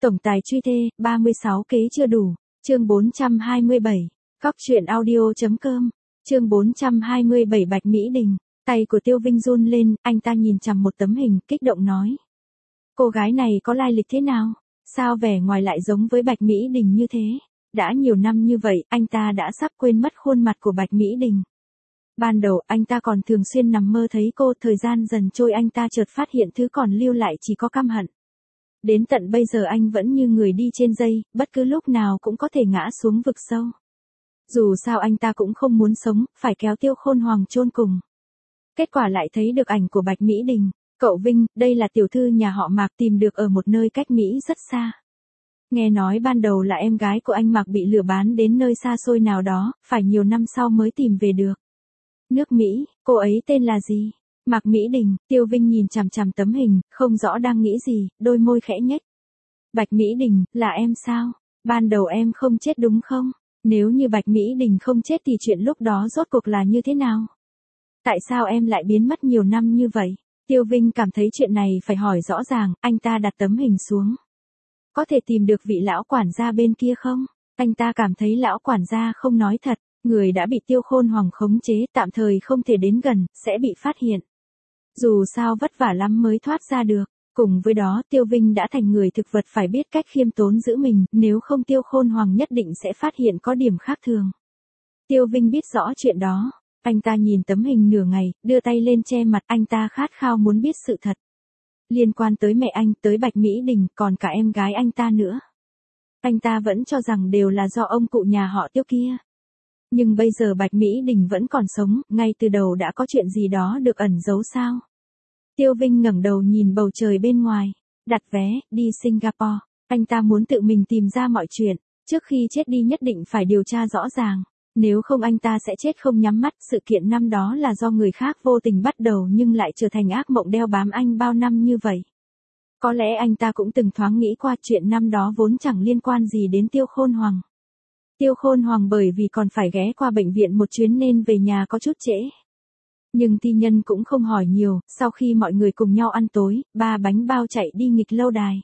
Tổng tài truy thê, 36 kế chưa đủ. Chương 427. Góc truyện audio.com. Chương 427 Bạch Mỹ Đình. Tay của Tiêu Vinh run lên, anh ta nhìn chằm một tấm hình, kích động nói. Cô gái này có lai lịch thế nào? Sao vẻ ngoài lại giống với Bạch Mỹ Đình như thế? Đã nhiều năm như vậy, anh ta đã sắp quên mất khuôn mặt của Bạch Mỹ Đình. Ban đầu, anh ta còn thường xuyên nằm mơ thấy cô, thời gian dần trôi anh ta chợt phát hiện thứ còn lưu lại chỉ có căm hận. Đến tận bây giờ anh vẫn như người đi trên dây, bất cứ lúc nào cũng có thể ngã xuống vực sâu. Dù sao anh ta cũng không muốn sống, phải kéo Tiêu Khôn Hoàng chôn cùng. Kết quả lại thấy được ảnh của Bạch Mỹ Đình. Cậu Vinh, đây là tiểu thư nhà họ Mạc tìm được ở một nơi cách Mỹ rất xa. Nghe nói ban đầu là em gái của anh Mạc bị lừa bán đến nơi xa xôi nào đó, phải nhiều năm sau mới tìm về được. Nước Mỹ, cô ấy tên là gì? Mạc Mỹ Đình. Tiêu Vinh nhìn chằm chằm tấm hình, không rõ đang nghĩ gì, đôi môi khẽ nhếch. Bạch Mỹ Đình, là em sao? Ban đầu em không chết đúng không? Nếu như Bạch Mỹ Đình không chết thì chuyện lúc đó rốt cuộc là như thế nào? Tại sao em lại biến mất nhiều năm như vậy? Tiêu Vinh cảm thấy chuyện này phải hỏi rõ ràng, anh ta đặt tấm hình xuống. Có thể tìm được vị lão quản gia bên kia không? Anh ta cảm thấy lão quản gia không nói thật, người đã bị Tiêu Khôn Hoàng khống chế, tạm thời không thể đến gần, sẽ bị phát hiện. Dù sao vất vả lắm mới thoát ra được. Cùng với đó Tiêu Vinh đã thành người thực vật phải biết cách khiêm tốn giữ mình, nếu không Tiêu Khôn Hoàng nhất định sẽ phát hiện có điểm khác thường. Tiêu Vinh biết rõ chuyện đó. Anh ta nhìn tấm hình nửa ngày, đưa tay lên che mặt, anh ta khát khao muốn biết sự thật. Liên quan tới mẹ anh, tới Bạch Mỹ Đình, còn cả em gái anh ta nữa. Anh ta vẫn cho rằng đều là do ông cụ nhà họ Tiêu kia. Nhưng bây giờ Bạch Mỹ Đình vẫn còn sống, ngay từ đầu đã có chuyện gì đó được ẩn giấu sao? Tiêu Vinh ngẩng đầu nhìn bầu trời bên ngoài, đặt vé, đi Singapore. Anh ta muốn tự mình tìm ra mọi chuyện, trước khi chết đi nhất định phải điều tra rõ ràng. Nếu không anh ta sẽ chết không nhắm mắt, sự kiện năm đó là do người khác vô tình bắt đầu nhưng lại trở thành ác mộng đeo bám anh bao năm như vậy. Có lẽ anh ta cũng từng thoáng nghĩ qua chuyện năm đó vốn chẳng liên quan gì đến Tiêu Khôn Hoàng. Tiêu Khôn Hoàng bởi vì còn phải ghé qua bệnh viện một chuyến nên về nhà có chút trễ. Nhưng Ti Nhân cũng không hỏi nhiều, sau khi mọi người cùng nhau ăn tối, 3 bánh bao chạy đi nghịch lâu đài.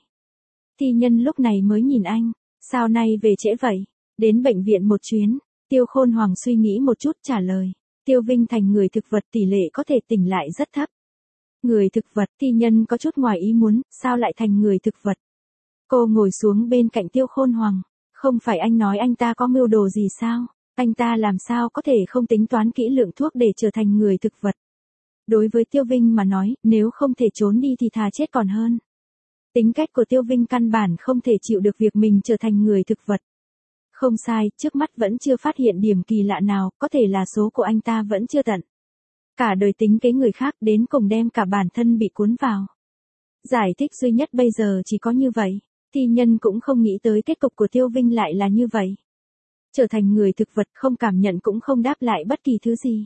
Ti Nhân lúc này mới nhìn anh, sao nay về trễ vậy? Đến bệnh viện một chuyến. Tiêu Khôn Hoàng suy nghĩ một chút trả lời. Tiêu Vinh thành người thực vật tỷ lệ có thể tỉnh lại rất thấp. Người thực vật, Ti Nhân có chút ngoài ý muốn, sao lại thành người thực vật? Cô ngồi xuống bên cạnh Tiêu Khôn Hoàng. Không phải anh nói anh ta có mưu đồ gì sao? Anh ta làm sao có thể không tính toán kỹ lượng thuốc để trở thành người thực vật? Đối với Tiêu Vinh mà nói, nếu không thể trốn đi thì thà chết còn hơn. Tính cách của Tiêu Vinh căn bản không thể chịu được việc mình trở thành người thực vật. Không sai, trước mắt vẫn chưa phát hiện điểm kỳ lạ nào, có thể là số của anh ta vẫn chưa tận. Cả đời tính kế người khác đến cùng đem cả bản thân bị cuốn vào. Giải thích duy nhất bây giờ chỉ có như vậy. Ti Nhân cũng không nghĩ tới kết cục của Tiêu Vinh lại là như vậy. Trở thành người thực vật không cảm nhận cũng không đáp lại bất kỳ thứ gì.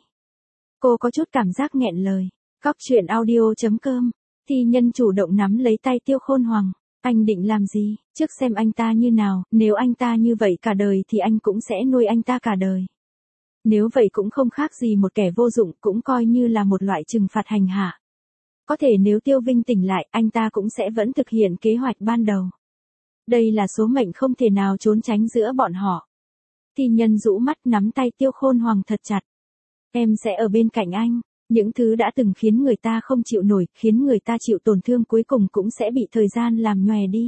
Cô có chút cảm giác nghẹn lời. Góc truyện audio.com. Ti Nhân chủ động nắm lấy tay Tiêu Khôn Hoàng. Anh định làm gì? Trước xem anh ta như nào, nếu anh ta như vậy cả đời thì anh cũng sẽ nuôi anh ta cả đời. Nếu vậy cũng không khác gì một kẻ vô dụng, cũng coi như là một loại trừng phạt hành hạ. Có thể nếu Tiêu Vinh tỉnh lại, anh ta cũng sẽ vẫn thực hiện kế hoạch ban đầu. Đây là số mệnh không thể nào trốn tránh giữa bọn họ. Ti Nhân rũ mắt nắm tay Tiêu Khôn Hoàng thật chặt. Em sẽ ở bên cạnh anh. Những thứ đã từng khiến người ta không chịu nổi, khiến người ta chịu tổn thương cuối cùng cũng sẽ bị thời gian làm nhòe đi.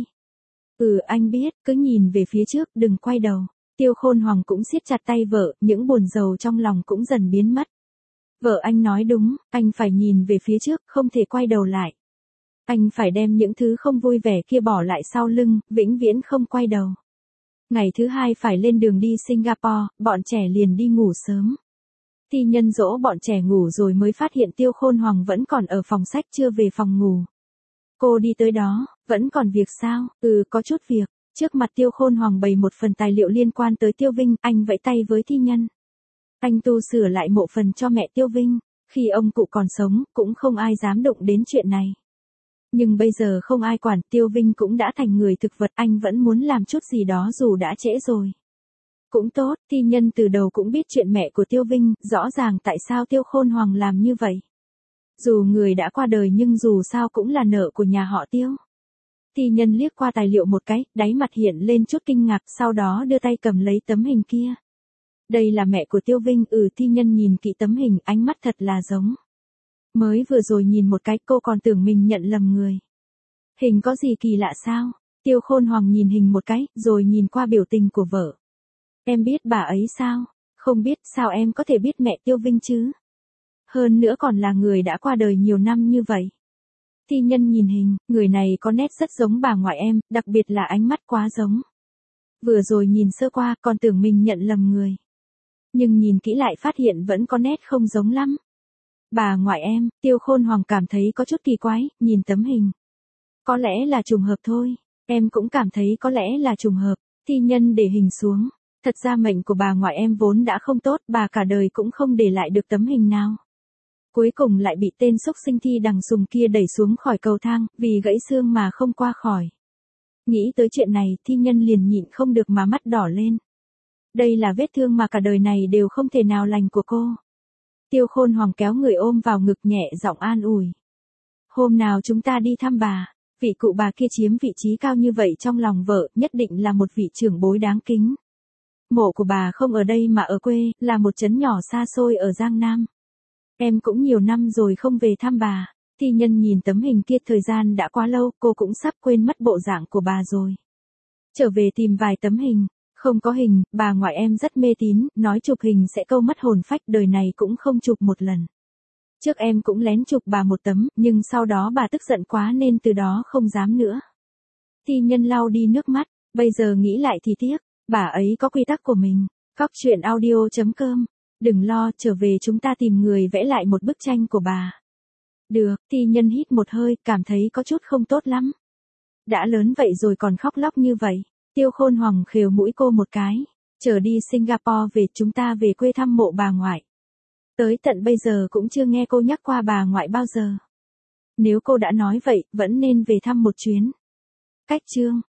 Anh biết, cứ nhìn về phía trước, đừng quay đầu. Tiêu Khôn Hoàng cũng siết chặt tay vợ, những buồn rầu trong lòng cũng dần biến mất. Vợ anh nói đúng, anh phải nhìn về phía trước, không thể quay đầu lại. Anh phải đem những thứ không vui vẻ kia bỏ lại sau lưng, vĩnh viễn không quay đầu. Ngày thứ 2 phải lên đường đi Singapore, bọn trẻ liền đi ngủ sớm. Ti Nhân dỗ bọn trẻ ngủ rồi mới phát hiện Tiêu Khôn Hoàng vẫn còn ở phòng sách chưa về phòng ngủ. Cô đi tới đó, vẫn còn việc sao? Có chút việc. Trước mặt Tiêu Khôn Hoàng bày một phần tài liệu liên quan tới Tiêu Vinh, anh vẫy tay với Ti Nhân. Anh tu sửa lại mộ phần cho mẹ Tiêu Vinh. Khi ông cụ còn sống, cũng không ai dám đụng đến chuyện này. Nhưng bây giờ không ai quản, Tiêu Vinh cũng đã thành người thực vật, anh vẫn muốn làm chút gì đó dù đã trễ rồi. Cũng tốt, Ti Nhân từ đầu cũng biết chuyện mẹ của Tiêu Vinh, rõ ràng tại sao Tiêu Khôn Hoàng làm như vậy. Dù người đã qua đời nhưng dù sao cũng là nợ của nhà họ Tiêu. Thi nhân liếc qua tài liệu một cái, đáy mặt hiện lên chút kinh ngạc, sau đó đưa tay cầm lấy tấm hình kia. Đây là mẹ của Tiêu Vinh. Thi nhân nhìn kỹ tấm hình, ánh mắt thật là giống. Mới vừa rồi nhìn một cái cô còn tưởng mình nhận lầm người. Hình có gì kỳ lạ sao? Tiêu Khôn Hoàng nhìn hình một cái, rồi nhìn qua biểu tình của vợ. Em biết bà ấy sao? Không biết, sao em có thể biết mẹ Tiêu Vinh chứ? Hơn nữa còn là người đã qua đời nhiều năm như vậy. Thi nhân nhìn hình, người này có nét rất giống bà ngoại em, đặc biệt là ánh mắt quá giống. Vừa rồi nhìn sơ qua, còn tưởng mình nhận lầm người. Nhưng nhìn kỹ lại phát hiện vẫn có nét không giống lắm. Bà ngoại em, Tiêu Khôn Hoàng cảm thấy có chút kỳ quái, nhìn tấm hình. Có lẽ là trùng hợp thôi, em cũng cảm thấy có lẽ là trùng hợp. Thi nhân để hình xuống. Thật ra mệnh của bà ngoại em vốn đã không tốt, bà cả đời cũng không để lại được tấm hình nào. Cuối cùng lại bị tên xúc sinh Thi Đằng Sùng kia đẩy xuống khỏi cầu thang, vì gãy xương mà không qua khỏi. Nghĩ tới chuyện này, thi nhân liền nhịn không được mà mắt đỏ lên. Đây là vết thương mà cả đời này đều không thể nào lành của cô. Tiêu Khôn Hoàng kéo người ôm vào ngực, nhẹ giọng an ủi. Hôm nào chúng ta đi thăm bà, vị cụ bà kia chiếm vị trí cao như vậy trong lòng vợ, nhất định là một vị trưởng bối đáng kính. Mộ của bà không ở đây mà ở quê, là một trấn nhỏ xa xôi ở Giang Nam. Em cũng nhiều năm rồi không về thăm bà. Thi nhân nhìn tấm hình kia, thời gian đã quá lâu, cô cũng sắp quên mất bộ dạng của bà rồi. Trở về tìm vài tấm hình, không có hình, bà ngoại em rất mê tín, nói chụp hình sẽ câu mất hồn phách, đời này cũng không chụp một lần. Trước em cũng lén chụp bà một tấm, nhưng sau đó bà tức giận quá nên từ đó không dám nữa. Thi nhân lau đi nước mắt, bây giờ nghĩ lại thì tiếc, bà ấy có quy tắc của mình. Coctruyện.audio.com. Đừng lo, trở về chúng ta tìm người vẽ lại một bức tranh của bà. Được, thi nhân hít một hơi, cảm thấy có chút không tốt lắm. Đã lớn vậy rồi còn khóc lóc như vậy. Tiêu Khôn Hoàng khều mũi cô một cái. Chờ đi Singapore về, chúng ta về quê thăm mộ bà ngoại. Tới tận bây giờ cũng chưa nghe cô nhắc qua bà ngoại bao giờ. Nếu cô đã nói vậy, vẫn nên về thăm một chuyến. Cách chương.